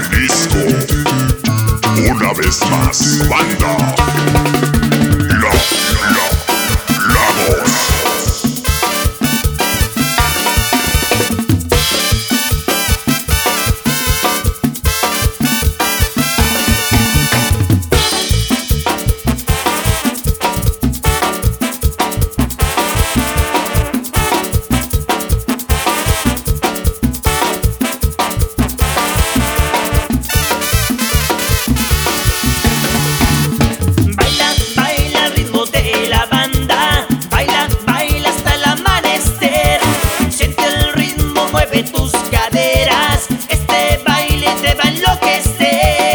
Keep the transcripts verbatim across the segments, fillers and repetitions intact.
Jalisco. Una vez más, banda. La, la, la voz. Tus caderas, este baile te va a enloquecer.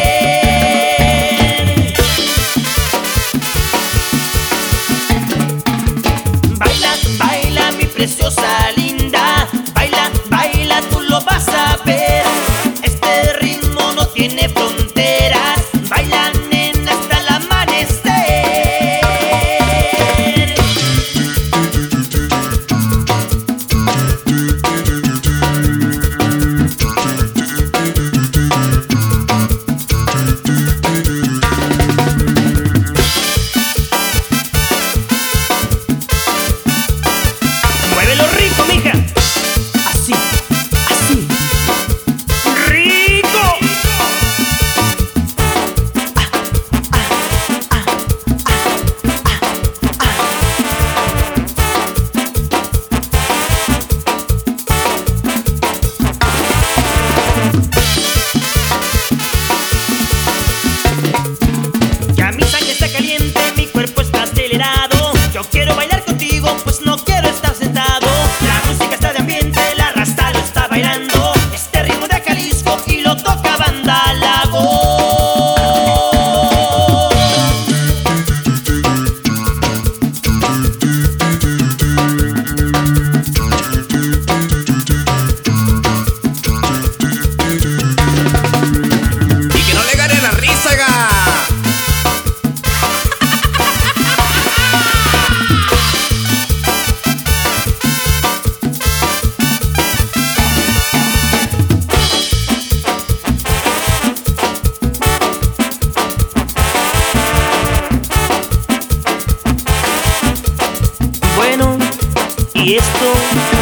Baila, baila mi preciosa linda, baila, baila, tú lo vas a ver. Este ritmo no tiene fronteras, baila nena hasta el amanecer. Muévelo rico, mija. Así, así. ¡Rico! Ah, ah, ah, ah, Ya mi sangre está caliente, mi cuerpo está acelerado. Yo quiero bailar contigo, pues no quiero estar sentado. La música está de ambiente, la raza lo está bailando. Este ritmo de Jalisco y lo toca Banda Lago. Y que no le gane la risa, ga. Bueno, y esto